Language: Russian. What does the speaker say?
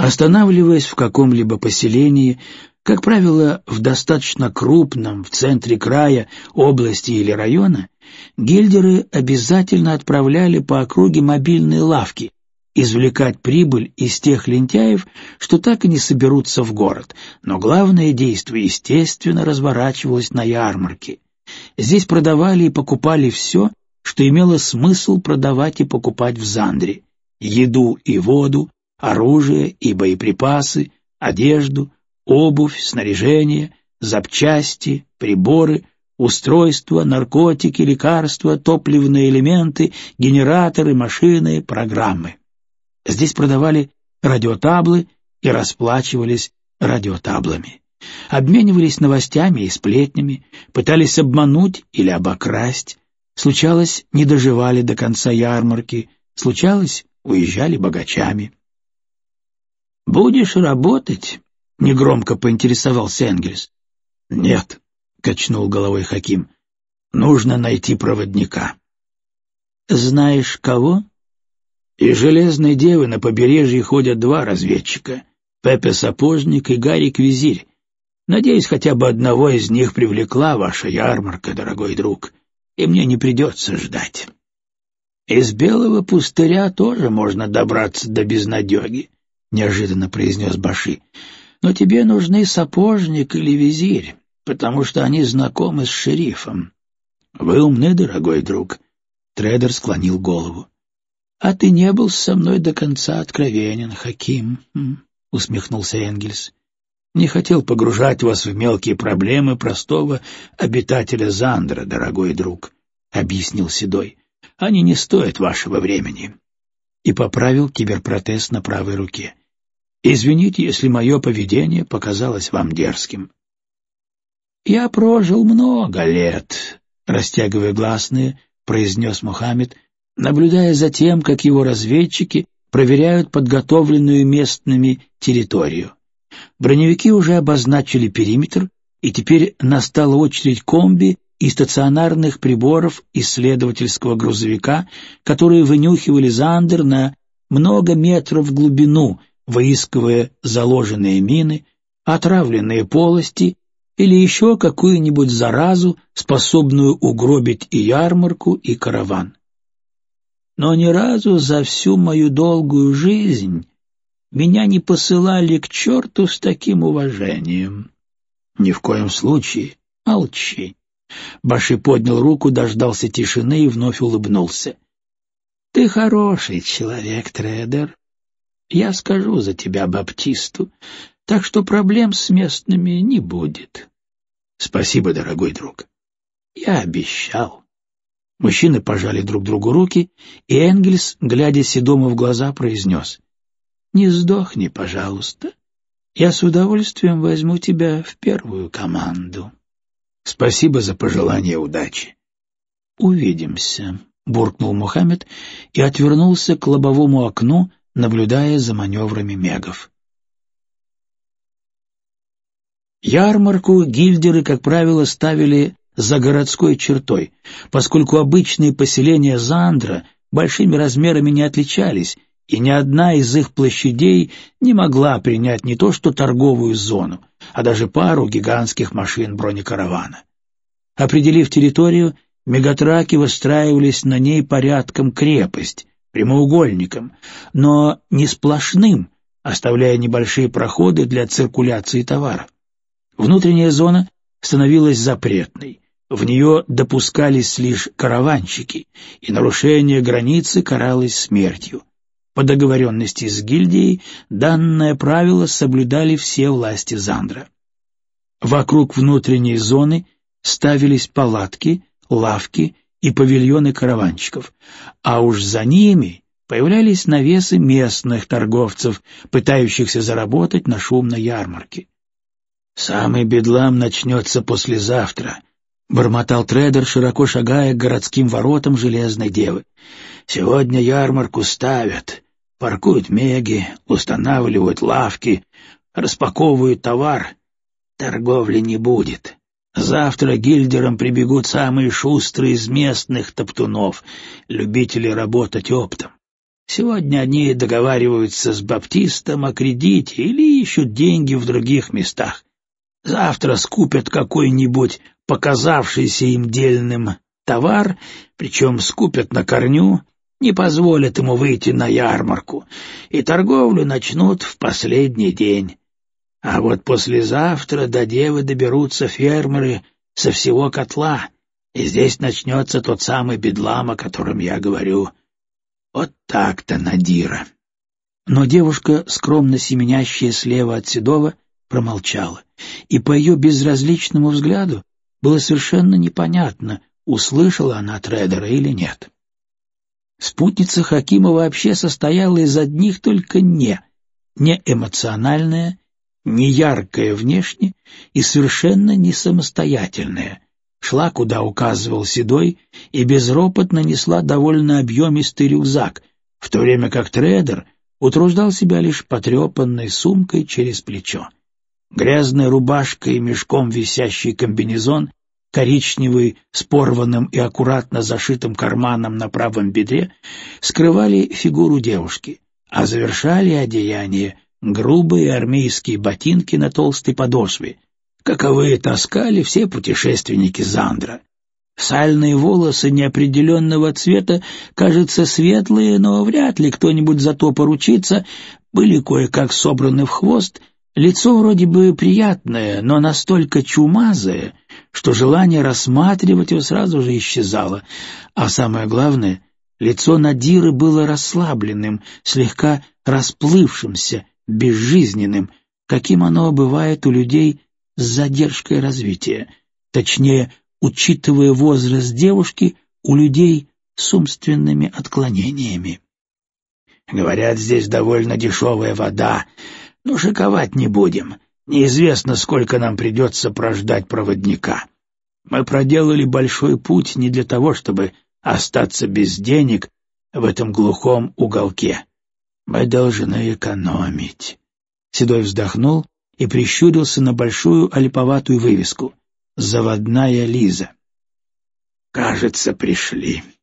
Останавливаясь в каком-либо поселении, как правило, в достаточно крупном, в центре края, области или района, гильдеры обязательно отправляли по округе мобильные лавки, извлекать прибыль из тех лентяев, что так и не соберутся в город. Но главное действие, естественно, разворачивалось на ярмарке. Здесь продавали и покупали все, что имело смысл продавать и покупать в Зандре: еду и воду, оружие и боеприпасы, одежду, обувь, снаряжение, запчасти, приборы, устройства, наркотики, лекарства, топливные элементы, генераторы, машины, программы. Здесь продавали радиотаблы и расплачивались радиотаблами. Обменивались новостями и сплетнями, пытались обмануть или обокрасть. Случалось, не доживали до конца ярмарки, случалось, уезжали богачами. «Будешь работать?» — негромко поинтересовался Энгельс. «Нет», — качнул головой Хаким, — «нужно найти проводника». «Знаешь кого?» «Из Железной Девы на побережье ходят два разведчика — Пепе Сапожник и Гарик Визирь. Надеюсь, хотя бы одного из них привлекла ваша ярмарка, дорогой друг, и мне не придется ждать. Из Белого пустыря тоже можно добраться до безнадеги», — неожиданно произнес Баши. «Но тебе нужны Сапожник или Визирь, потому что они знакомы с шерифом». «Вы умны, дорогой друг», — трейдер склонил голову. «А ты не был со мной до конца откровенен, Хаким», — усмехнулся Энгельс. «Не хотел погружать вас в мелкие проблемы простого обитателя Зандра, дорогой друг», — объяснил Седой. «Они не стоят вашего времени». И поправил киберпротез на правой руке. «Извините, если мое поведение показалось вам дерзким». «Я прожил много лет», — растягивая гласные, произнес Мухаммед, наблюдая за тем, как его разведчики проверяют подготовленную местными территорию. Броневики уже обозначили периметр, и теперь настала очередь комби и стационарных приборов исследовательского грузовика, которые вынюхивали Зандер на много метров в глубину, выискивая заложенные мины, отравленные полости или еще какую-нибудь заразу, способную угробить и ярмарку, и караван. Но ни разу за всю мою долгую жизнь меня не посылали к черту с таким уважением. Ни в коем случае. Молчи. Баши поднял руку, дождался тишины и вновь улыбнулся. Ты хороший человек, трейдер. Я скажу за тебя Баптисту, так что проблем с местными не будет. Спасибо, дорогой друг. Я обещал. Мужчины пожали друг другу руки, и Энгельс, глядя Седому в глаза, произнес: «Не сдохни, пожалуйста. Я с удовольствием возьму тебя в первую команду». «Спасибо за пожелание удачи». «Увидимся», — буркнул Мухаммед и отвернулся к лобовому окну, наблюдая за маневрами мегов. Ярмарку гильдеры, как правило, ставили за городской чертой, поскольку обычные поселения Зандра большими размерами не отличались, и ни одна из их площадей не могла принять не то что торговую зону, а даже пару гигантских машин бронекаравана. Определив территорию, мегатраки выстраивались на ней порядком крепость, прямоугольником, но не сплошным, оставляя небольшие проходы для циркуляции товара. Внутренняя зона становилась запретной, в нее допускались лишь караванщики, и нарушение границы каралось смертью. По договоренности с гильдией данное правило соблюдали все власти Зандра. Вокруг внутренней зоны ставились палатки, лавки и павильоны караванщиков, а уж за ними появлялись навесы местных торговцев, пытающихся заработать на шумной ярмарке. «Самый бедлам начнется послезавтра», — бормотал трейдер, широко шагая к городским воротам Железной Девы. «Сегодня ярмарку ставят, паркуют меги, устанавливают лавки, распаковывают товар. Торговли не будет. Завтра гильдерам прибегут самые шустрые из местных топтунов, любители работать оптом. Сегодня они договариваются с баптистом о кредите или ищут деньги в других местах. Завтра скупят какой-нибудь показавшийся им дельным товар, причем скупят на корню, не позволят ему выйти на ярмарку, и торговлю начнут в последний день. А вот послезавтра до девы доберутся фермеры со всего котла, и здесь начнется тот самый бедлам, о котором я говорю. Вот так-то, Надира. Но девушка, скромно семенящая слева от Седова, промолчала, и по ее безразличному взгляду было совершенно непонятно, услышала она Тредера или нет. Спутница Хакима вообще состояла из одних только не эмоциональная, не яркая внешне и совершенно не самостоятельная, шла, куда указывал Седой, и безропотно несла довольно объемистый рюкзак, в то время как Тредер утруждал себя лишь потрепанной сумкой через плечо. Грязная рубашка и мешком висящий комбинезон, коричневый с порванным и аккуратно зашитым карманом на правом бедре, скрывали фигуру девушки, а завершали одеяние грубые армейские ботинки на толстой подошве, каковые таскали все путешественники Зандра. Сальные волосы неопределенного цвета, кажется, светлые, но вряд ли кто-нибудь за то поручится, были кое-как собраны в хвост. Лицо вроде бы приятное, но настолько чумазое, что желание рассматривать его сразу же исчезало. А самое главное, лицо Надиры было расслабленным, слегка расплывшимся, безжизненным, каким оно бывает у людей с задержкой развития, точнее, учитывая возраст девушки, у людей с умственными отклонениями. «Говорят, здесь довольно дешевая вода, но шиковать не будем. Неизвестно, сколько нам придется прождать проводника. Мы проделали большой путь не для того, чтобы остаться без денег в этом глухом уголке. Мы должны экономить». Седой вздохнул и прищурился на большую олиповатую вывеску «Заводная Лиза». «Кажется, пришли».